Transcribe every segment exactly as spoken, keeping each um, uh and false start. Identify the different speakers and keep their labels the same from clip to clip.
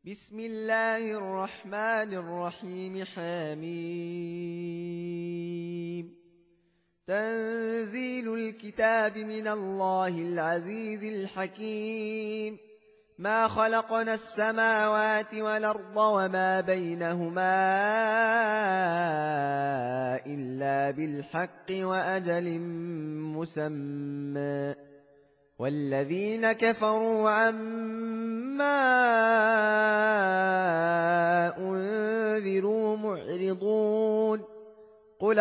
Speaker 1: بسم الله الرحمن الرحيم. حميم. تنزيل الكتاب من الله العزيز الحكيم. ما خلقنا السماوات والأرض وما بينهما إلا بالحق وأجل مسمى، والذين كفروا عما أنذروا معرضون. قل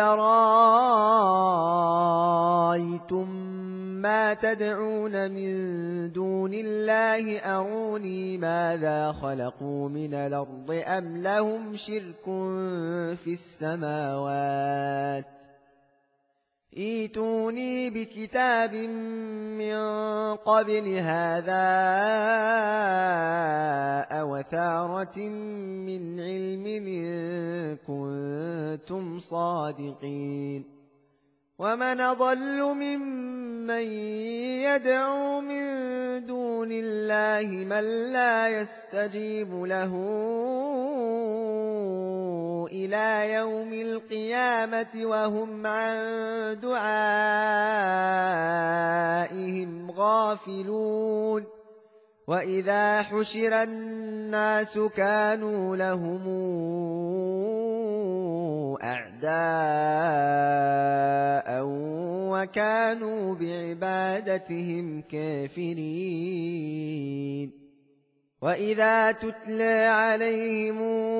Speaker 1: رأيتم ما تدعون من دون الله أروني ماذا خلقوا من الأرض أم لهم شرك في السماوات، ائتوني بكتاب من قبل هذا أو أثارة من علم إن كنتم صادقين. ومن أضل ممن يدعو من دون الله من لا يستجيب له إلى يوم القيامة وهم عن دعائهم غافلون. وإذا حشر الناس كانوا لهم أعداء وكانوا بعبادتهم كافرين. وإذا تتلى عليهم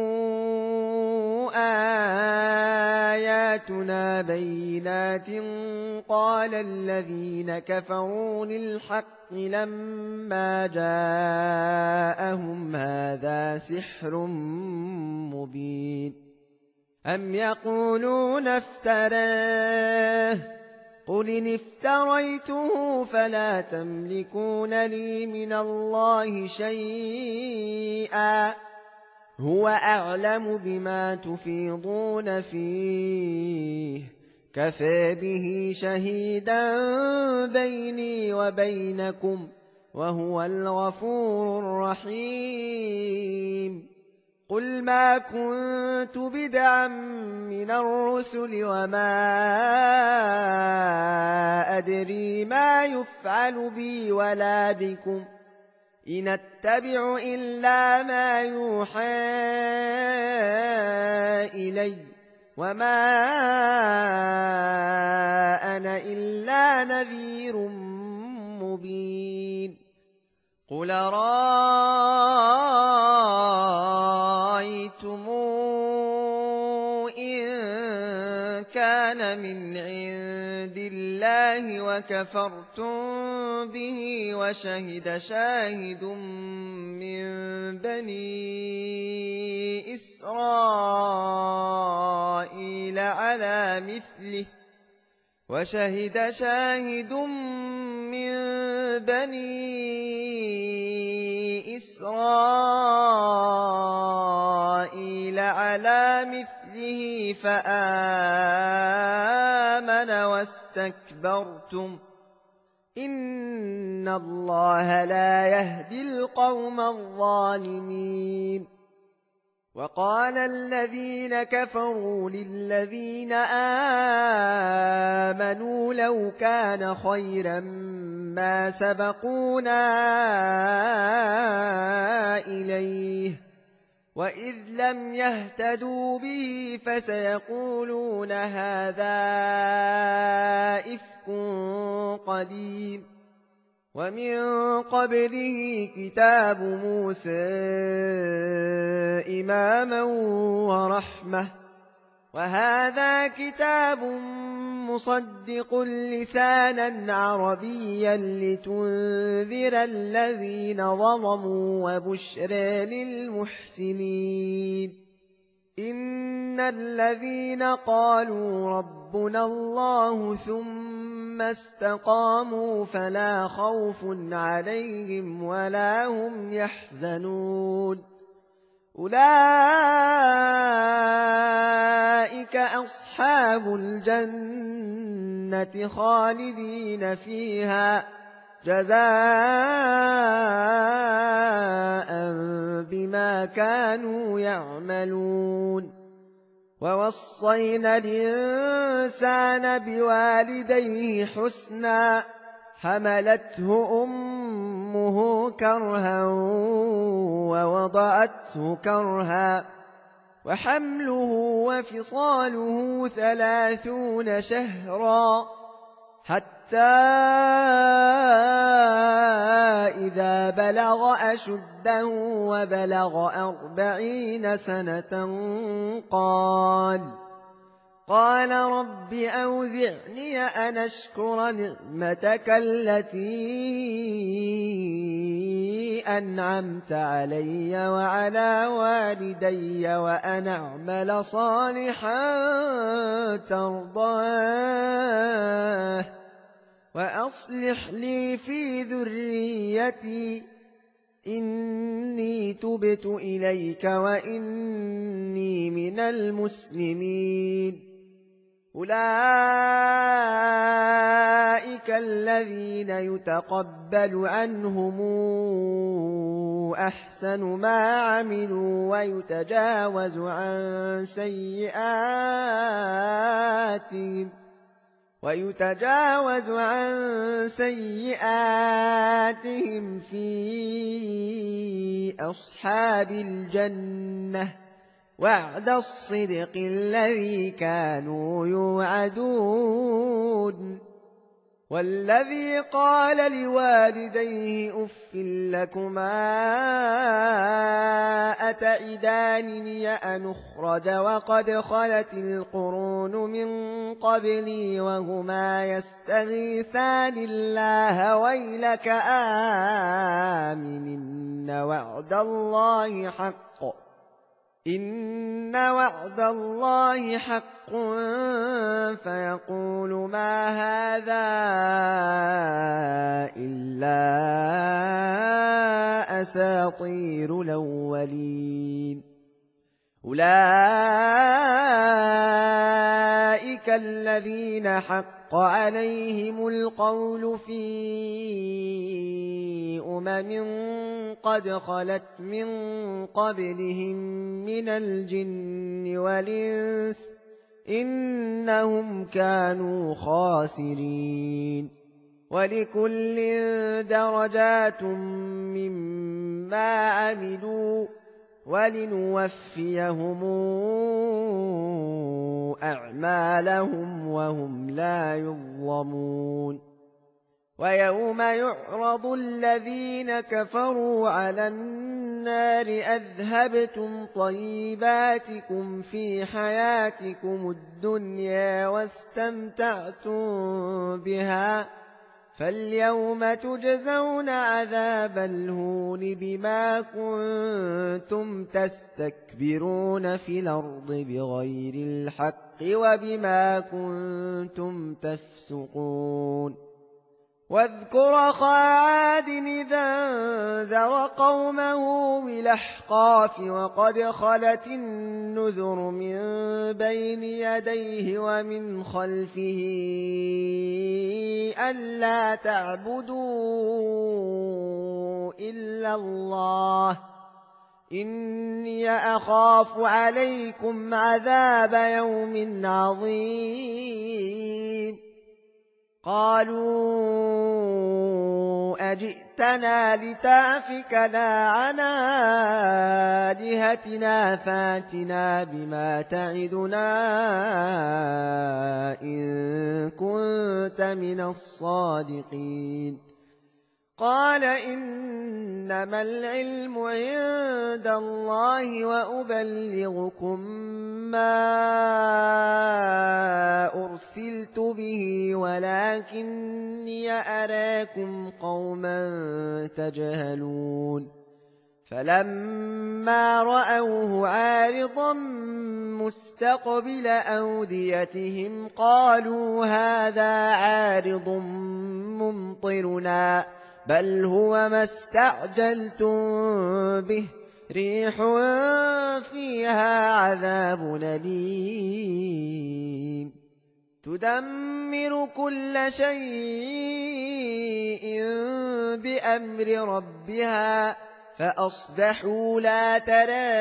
Speaker 1: آياتنا بينات قال الذين كفروا للحق لما جاءهم هذا سحر مبين. أم يقولون افتراه قل إن افتريته فلا تملكون لي من الله شيئا هو أعلم بما تفيضون فيه كفى به شهيدا بيني وبينكم وهو الغفور الرحيم. قل ما كنت بدعا من الرسل وما أدري ما يفعل بي ولا بكم إن أتبع إلا ما يوحى إلي وما أنا إلا نذير مبين. قل رأيتم إن كان من عند الله وكفرتم به وشهد شاهد من بني إسرائيل على مثله وشهد شاهد من بني إسرائيل على مثله فآمن واستكبرتم إن الله لا يهدي القوم الظالمين. وقال الذين كفروا للذين آمنوا لو كان خيرا ما سبقونا إليه وإذ لم يهتدوا به فسيقولون هذا إفك قديم. ومن قبله كتاب موسى إماما ورحمة وهذا كتاب مصدق لسانا عربيا لتنذر الذين ظلموا وبشرى للمحسنين. إن الذين قالوا ربنا الله ثم استقاموا فلا خوف عليهم ولا هم يحزنون. أولئك أصحاب الجنة خالدين فيها جزاء بما كانوا يعملون ووصينا الإنسان بوالديه حسنا حملته أمه كرها ووضعته كرها وحمله وفصاله ثلاثون شهرا حتى إذا بلغ أشده وبلغ أربعين سنة قال قال رب أوزعني أن أشكر نعمتك التي أنعمت علي وعلى والدي وأن أعمل صالحا ترضاه وأصلح لي في ذريتي إني تبت إليك وإني من المسلمين أولئك الذين يتقبل عنهم أحسن ما عملوا ويتجاوز عن سيئاتهم ويتجاوز عن سيئاتهم في أصحاب الجنة وعد الصدق الذي كانوا يوعدون والذي قال لوالديه أف لكما أتعدانني أن أخرج وقد خلت القرون من قبلي وهما يستغيثان الله ويلك آمن إن وعد الله حق إن وعد الله حق فيقول ما هذا إلا أساطير الأولين أولئك الذين حق عليهم القول في أمم قد خلت من قبلهم من الجن والإنس إنهم كانوا خاسرين ولكل درجات مما عملوا ولنوفيهم أعمالهم وهم لا يظلمون ويوم يعرض الذين كفروا على النار أذهبتم طيباتكم في حياتكم الدنيا واستمتعتم بها فاليوم تجزون عذاب الهون بما كنتم تستكبرون في الأرض بغير الحق وبما كنتم تفسقون واذكر أخا عاد إذا أنذر قومه بالأحقاف وقد خلت النذر من بين يديه ومن خلفه ألا تعبدوا إلا الله إني أخاف عليكم عذاب يوم عظيم قالوا أجئتنا لتأفكنا عن آلهتنا فاتنا بما تعدنا إن كنت من الصادقين قال إنما العلم عند الله وأبلغكم ما أرسلت به ولكني أراكم قوما تجهلون فلما رأوه عارضا مستقبل أوديتهم قالوا هذا عارض ممطرنا بل هو ما استعجلتم به ريح فيها عذاب أليم تدمر كل شيء بأمر ربها فأصبحوا لا ترى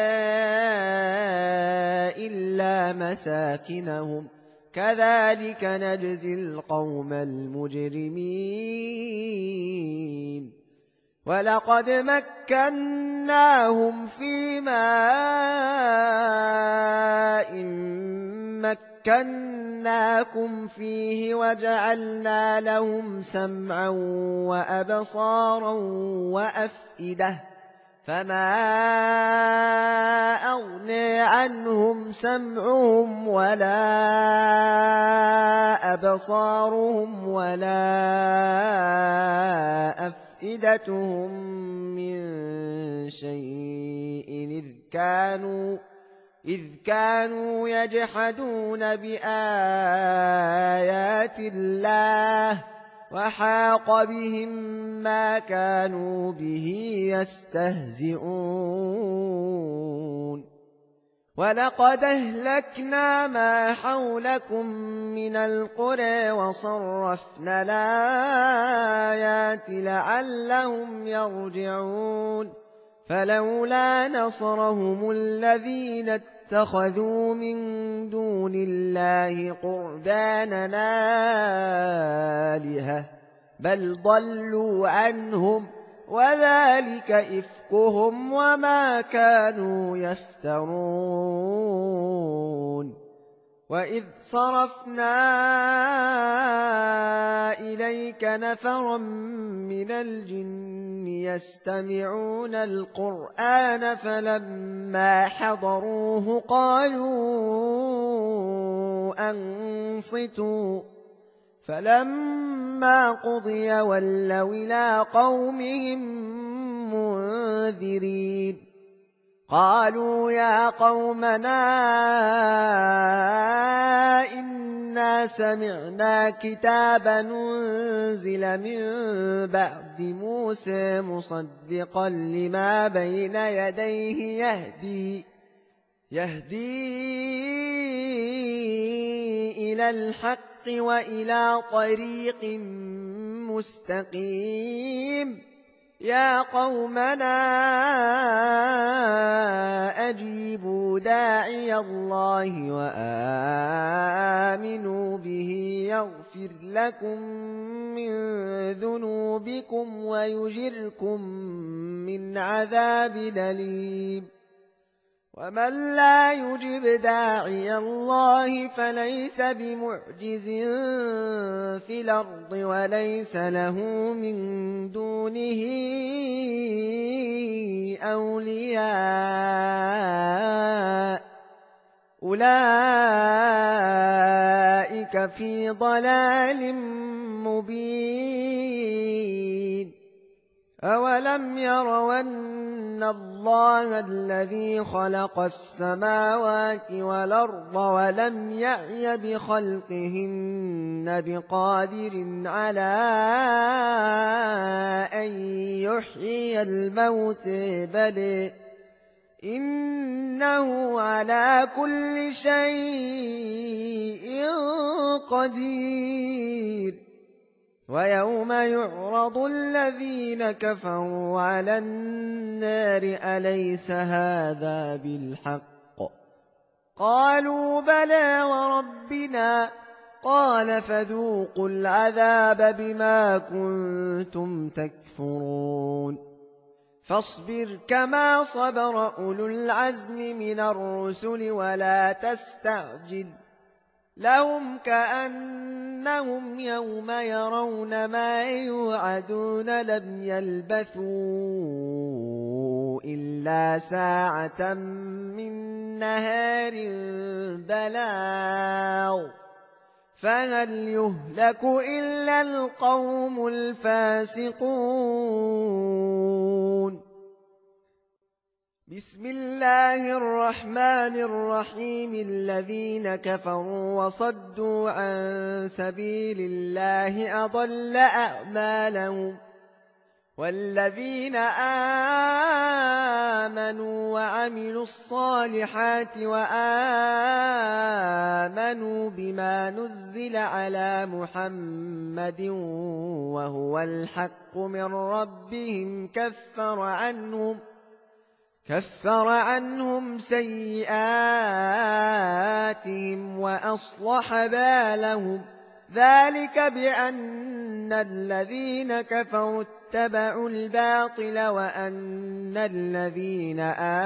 Speaker 1: إلا مساكنهم كذلك نجزي القوم المجرمين ولقد مكناهم في ماء مكناكم فيه وجعلنا لهم سمعا وأبصارا وأفئدة فما أغني عنهم سمعهم ولا أبصارهم ولا أفئدتهم من شيء إذ كانوا إذ كانوا يجحدون بآيات الله وحاق بهم ما كانوا به يستهزئون ولقد أهلكنا ما حولكم من القرى وصرفنا الآيات لعلهم يرجعون فلولا نصرهم الذين اتخذوا من دون الله قربانا آلهة بل ضلوا عنهم وذلك إفكهم وما كانوا يفترون وإذ صرفنا إليك نفرا من الجن يستمعون القرآن فلما حضروه قالوا أنصتوا فلما قضي ولوا إلى قومهم منذرين قالوا يا قومنا إنا سمعنا كتابا أنزل من بعد موسى مصدقا لما بين يديه يهدي يهدي إلى الحق وإلى طريق مستقيم يا قومنا أجيبوا داعي الله وآمنوا به يغفر لكم من ذنوبكم ويجركم من عذاب أليم ومن لا يجب داعي الله فليس بمعجز في الأرض وليس له من دونه أولياء أولئك في ضلال مبين أولم يروا أن الله الذي خلق السماوات والأرض ولم يعي بخلقهن بقادر على أن يحيي الموت بل إنه على كل شيء قدير ويوم يعرض الذين كفروا على النار أليس هذا بالحق قالوا بلى وربنا قال فذوقوا العذاب بما كنتم تكفرون فاصبر كما صبر أولو العزم من الرسل ولا تستعجل لهم كأنهم يوم يرون ما يوعدون لم يلبثوا إلا ساعة من نهار بلاغ فهل يهلك إلا القوم الفاسقون بسم الله الرحمن الرحيم الذين كفروا وصدوا عن سبيل الله أضل أعمالهم والذين آمنوا وعملوا الصالحات وآمنوا بما نزل على محمد وهو الحق من ربهم كفر عنهم كفر عنهم سيئاتهم وأصلح بالهم ذلك بأن الذين كفروا اتبعوا الباطل وأن الذين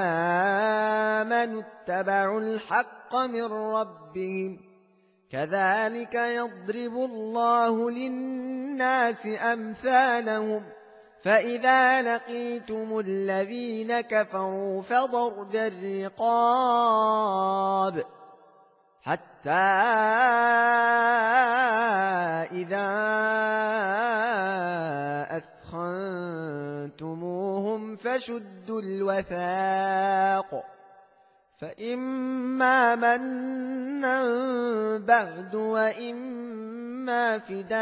Speaker 1: آمنوا اتبعوا الحق من ربهم كذلك يضرب الله للناس أمثالهم فإذا لقيتم الذين كفروا فضرب الرقاب حتى إذا أثخنتموهم فشدوا الوثاق فإما منا بعد وإما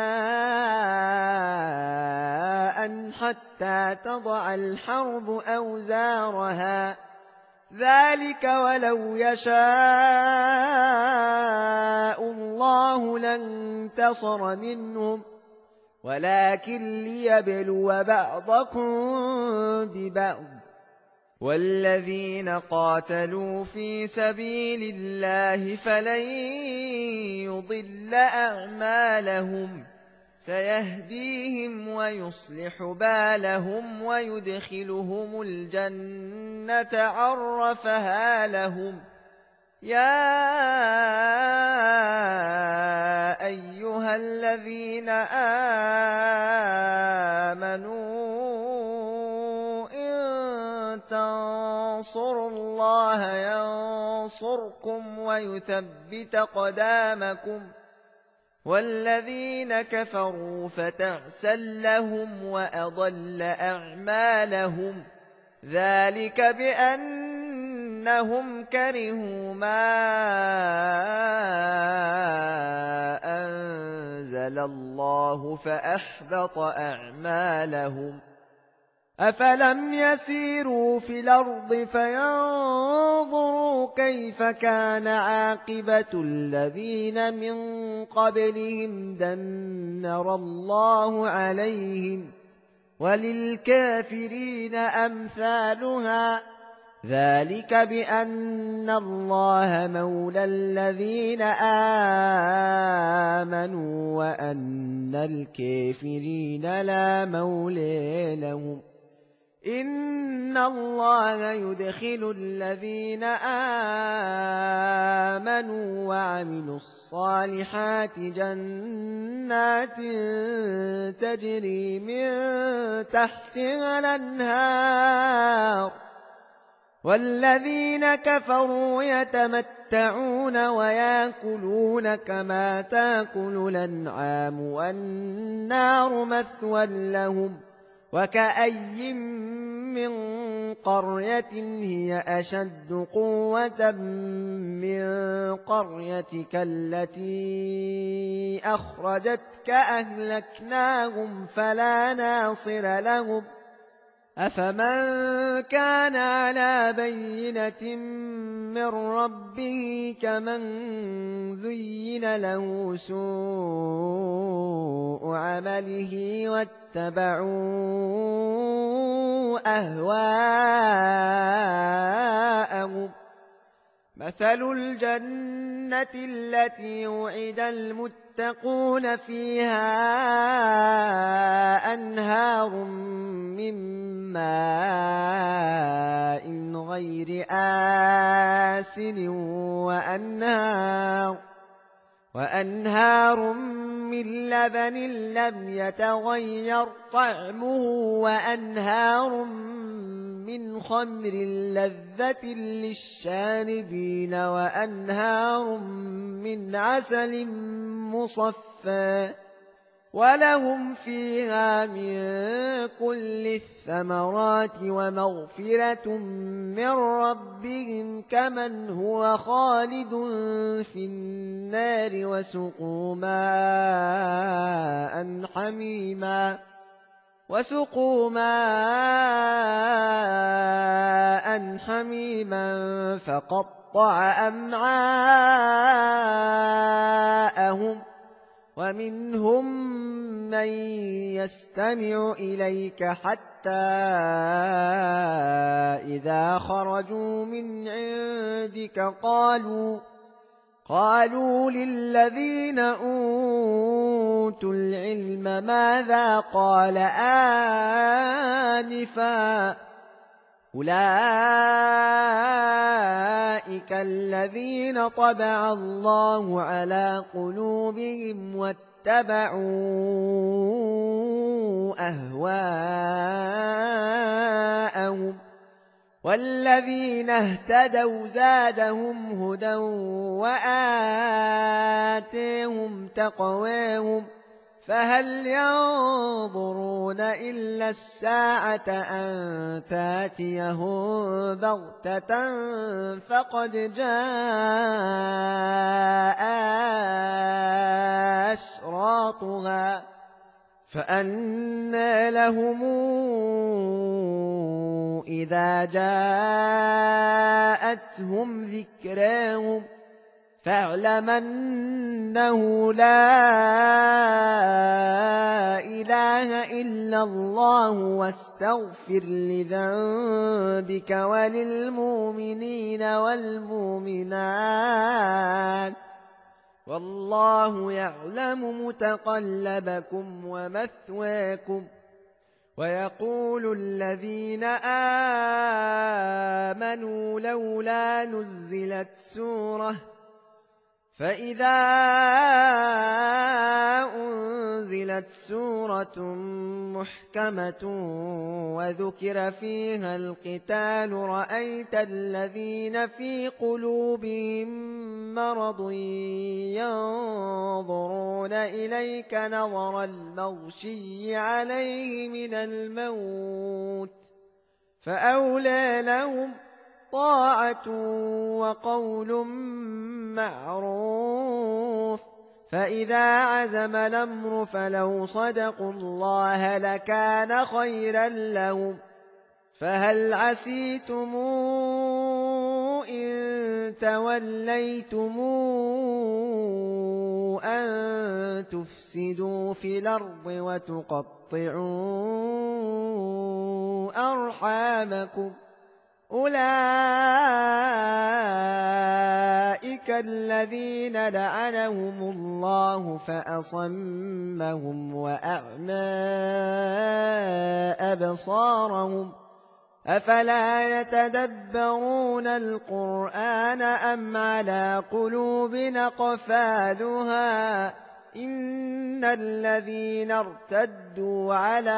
Speaker 1: فداء حتى تضع الحرب أوزارها ذلك ولو يشاء الله لانتصر منهم ولكن ليبلو بعضكم ببعض والذين قاتلوا في سبيل الله فلن يضل أعمالهم سيهديهم ويصلح بالهم ويدخلهم الجنة عرفها لهم يا أيها الذين آمنوا إن تنصروا الله ينصركم ويثبت قدامكم والذين كفروا فتعسا لهم وأضل أعمالهم ذلك بأنهم كرهوا ما أنزل الله فأحبط أعمالهم أفلم يسيروا في الأرض فينظروا كيف كان عاقبة الذين من قبلهم دمر الله عليهم وللكافرين أمثالها ذلك بأن الله مولى الذين آمنوا وأن الكافرين لا مولى لهم إن الله يدخل الذين آمنوا وعملوا الصالحات جنات تجري من تحتها الأنهار والذين كفروا يتمتعون ويأكلون كما تأكل الأنعام والنار مثوى لهم وكأي من قرية هي أشد قوة من قريتك التي أخرجتك أهلكناهم فلا ناصر لهم أفمن كان على بينة من ربه كمن زين له سوء عمله واتبعوا أهواءهم مثل الجنة التي وعد المتقون فيها أنهار من ماء غير آسن وأنهار وأنهار من لبن لم يتغير طعمه وأنهار من خمر لذة للشاربين وأنهار من عسل مصفى ولهم فيها من كل الثمرات ومغفرة من ربهم كمن هو خالد في النار وسقوا ماء حميما وسقوا ماء حميما فقطع أمعاءهم ومنهم من يستمع إليك حتى إذا خرجوا من عندك قالوا قالوا للذين أوتوا العلم ماذا قال آنفا أولئك الذين طبع الله على قلوبهم واتبعوا أهواءهم والذين اهتدوا زادهم هدى وآتيهم تقواهم فهل ينظرون إلا الساعة أن تاتيهم بغتة فقد جاء أشراطها فأنى لهم إذا جاءتهم ذكراهم فاعلم أنه لا إله إلا الله واستغفر لذنبك وللمؤمنين والمؤمنات والله يعلم متقلبكم ومثواكم ويقول الذين آمنوا لولا نزلت سورة فإذا أنزلت سورة محكمة وذكر فيها القتال رأيت الذين في قلوبهم مرض ينظرون إليك نظر المغشي عليه من الموت فأولى لهم طاعة وقول معروف فإذا عزم الأمر فلو صدقوا الله لكان خيرا لهم فهل عسيتم إن توليتم أن تفسدوا في الأرض وتقطعوا أرحامكم أولئك الذين لعنهم الله فأصمهم وأعمى أبصارهم أفلا يتدبرون القرآن أم على قلوب أقفالها إن الذين ارتدوا على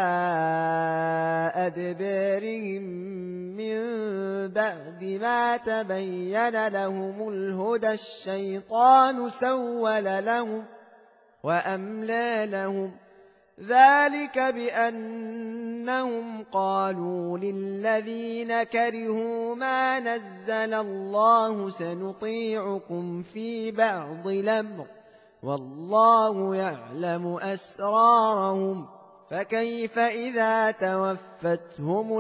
Speaker 1: أدبارهم من بعد ما تبين لهم الهدى الشيطان سول لهم وأملى لهم ذلك بأنهم قالوا للذين كرهوا ما نزل الله سنطيعكم في بعض الأمر والله يعلم أسرارهم فكيف إذا توفتهم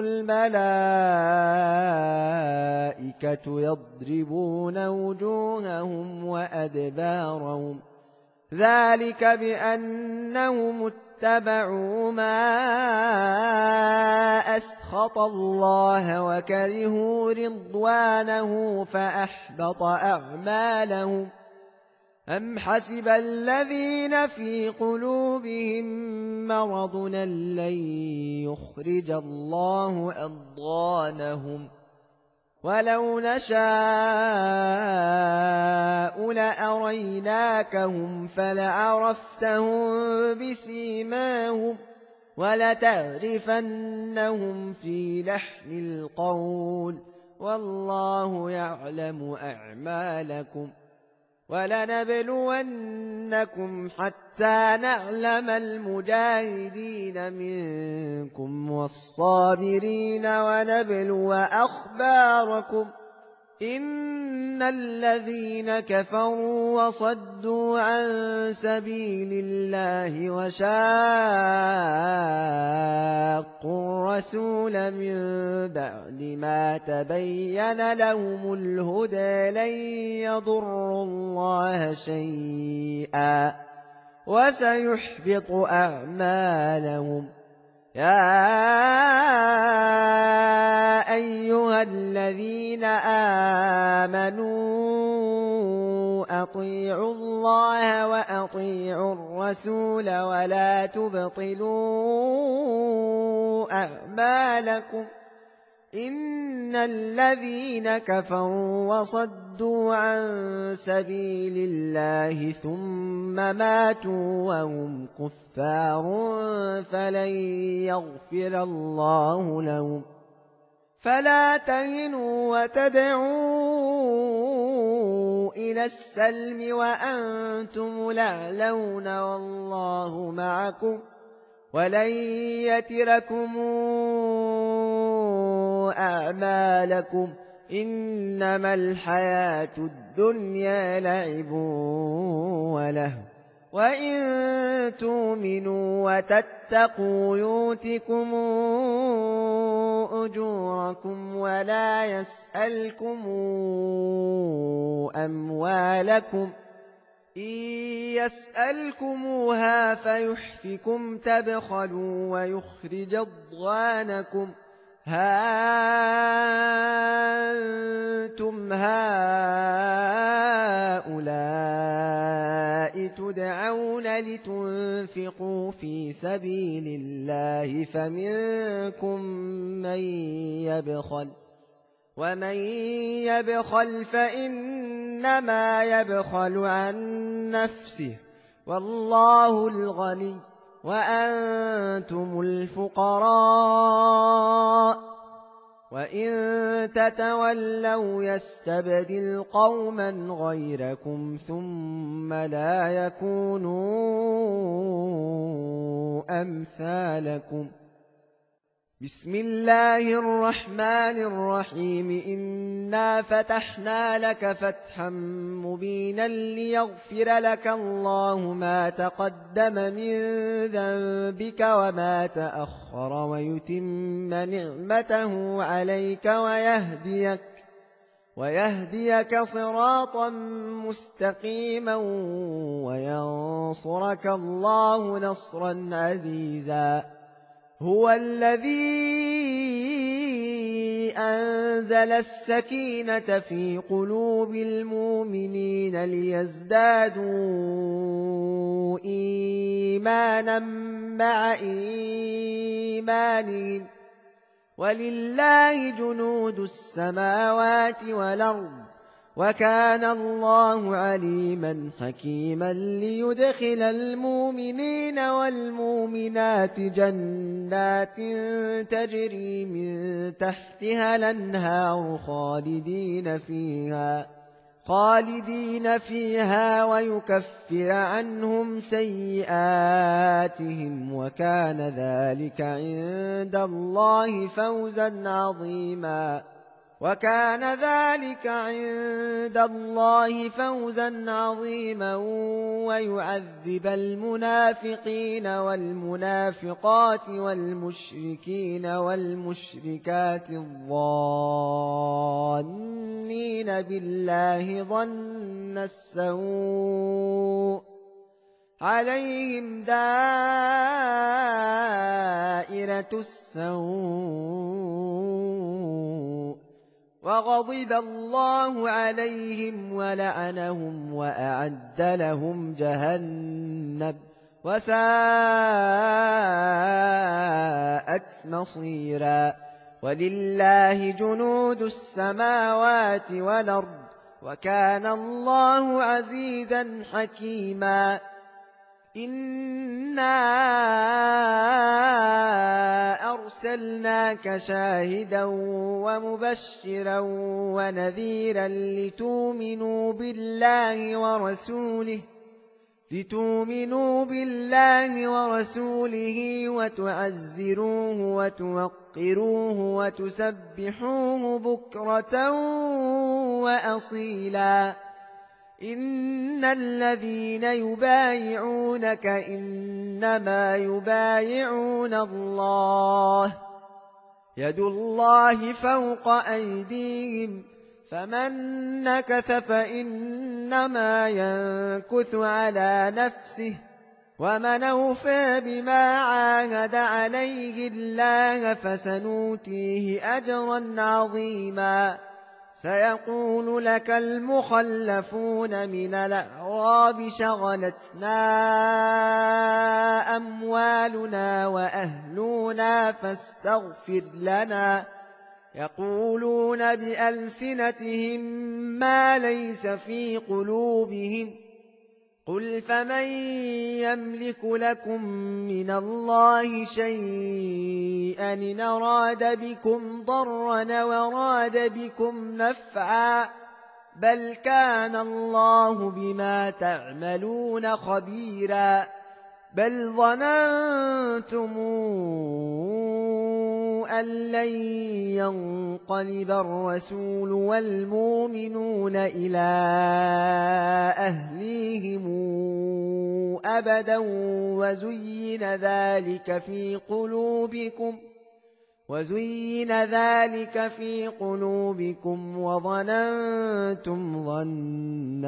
Speaker 1: الملائكة يضربون وجوههم وأدبارهم ذلك بأنهم اتبعوا ما أسخط الله وكرهوا رضوانه فأحبط أعمالهم أم حسب الذين في قلوبهم مرض لن يخرج الله أضغانهم ولو نشاء لأريناكهم فلعرفتهم بسيماهم ولتعرفنهم في لحن القول والله يعلم أعمالكم ولنبلونكم حتى نعلم المجاهدين منكم والصابرين ونبلو أخباركم إن الذين كفروا وصدوا عن سبيل الله وشاقوا الرسول من بعد ما تبين لهم الهدى لن يضروا الله شيئا وسيحبط أعمالهم. يا أيها الذين آمنوا أطيعوا الله وأطيعوا الرسول ولا تبطلوا أعمالكم. إن الذين كفروا وصدوا عن سبيل الله ثم ماتوا وهم كفار فلن يغفر الله لهم. فلا تهنوا وتدعوا إلى السلم وأنتم الأعلون والله معكم ولن يتركم أعمالكم. إنما الحياة الدنيا لعب ولهو وإن تؤمنوا وتتقوا يؤتكم أجوركم ولا يسألكم أموالكم. إن يسألكموها فيحفكم تبخلوا ويخرج أضغانكم. ها أنتم هؤلاء تدعون لتنفقوا في سبيل الله فمنكم من يبخل ومن يبخل فإنما يبخل عن نفسه والله الغني وأنتم الفقراء وإن تتولوا يستبدل قوما غيركم ثم لا يكونوا أمثالكم. بسم الله الرحمن الرحيم. إنا فتحنا لك فتحا مبينا ليغفر لك الله ما تقدم من ذنبك وما تأخر ويتم نعمته عليك ويهديك ويهديك صراطا مستقيما وينصرك الله نصرا عزيزا. هو الذي أنزل السكينة في قلوب المؤمنين ليزدادوا إيمانا مع إيمانهم ولله جنود السماوات والأرض وكان الله عليما حكيما. ليدخل المؤمنين والمؤمنات جنات تجري من تحتها الأنهار خالدين فيها خالدين فيها ويكفر عنهم سيئاتهم وكان ذلك عند الله فوزا عظيما. وكان ذلك عند الله فوزا عظيما. ويعذب المنافقين والمنافقات والمشركين والمشركات الظانين بالله ظن السوء عليهم دائرة السوء وغضب الله عليهم ولعنهم وأعد لهم جهنم وساءت مصيرا. ولله جنود السماوات والأرض وكان الله عزيزا حكيما. إنا أرسلناك شاهدا ومبشرا ونذيرا لتؤمنوا بالله ورسوله لتؤمنوا بالله ورسوله وتعزروه وتوقروه توقروه وتسبحوه بكرة وأصيلا إن الذين يبايعونك إنما يبايعون الله يد الله فوق أيديهم فمن نكث فإنما ينكث على نفسه ومن أوفى بما عاهد عليه الله فسنؤتيه أجرا عظيما سيقول لك المخلفون من الأعراب شغلتنا أموالنا وأهلنا فاستغفر لنا يقولون بألسنتهم ما ليس في قلوبهم قل فمن يملك لكم من الله شيئا إن أراد بكم ضرا وراد بكم نفعا بل كان الله بما تعملون خبيرا بل ظننتم أن لن ينقلب الرسول والمؤمنون إلى أهليهم أبدا وزين ذلك في قلوبكم وزين ذلك في قلوبكم وظننتم ظن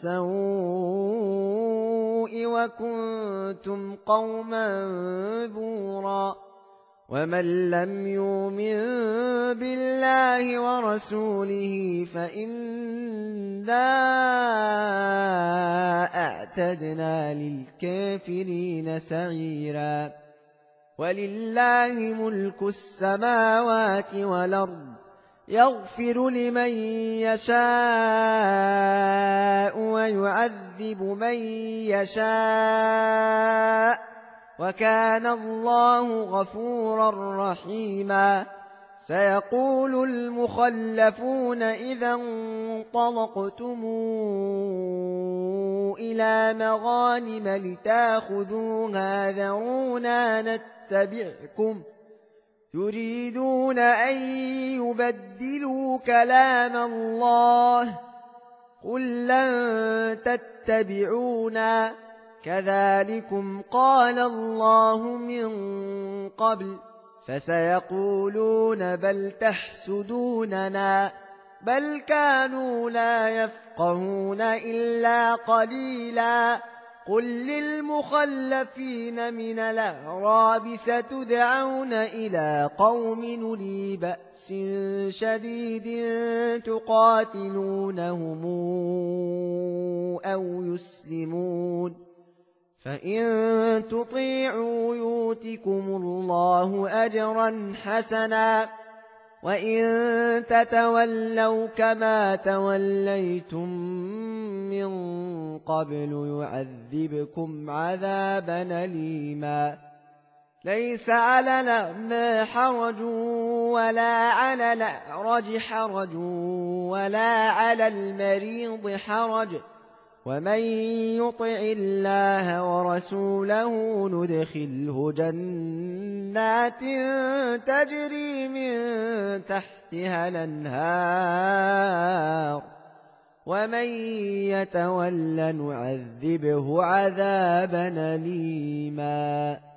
Speaker 1: السوء وكنتم قوما بورا ومن لم يؤمن بالله ورسوله فإنا أعتدنا للكافرين سعيرا ولله ملك السماوات والأرض يغفر لمن يشاء ويعذب من يشاء وكان الله غفورا رحيما سيقول المخلفون إذا انطلقتم إلى مغانم لتاخذوها ذرونا نتبعكم يريدون أن يبدلوا كلام الله قل لن تتبعونا كذلكم قال الله من قبل فسيقولون بل تحسدوننا بل كانوا لا يفقهون إلا قليلا قل للمخلفين من الأعراب ستدعون إلى قوم أولي بأس شديد تقاتلونهم أو يسلمون فإن تطيعوا يؤتكم الله أجرا حسنا وإن تتولوا كما توليتم من قبل يعذبكم عذابا أليما ليس على الأعمى حرج ولا على الأعرج حرج ولا على المريض حرج ومن يطع الله ورسوله ندخله جنات تجري من تحتها الأنهار ومن يتول نعذبه عذابا أليما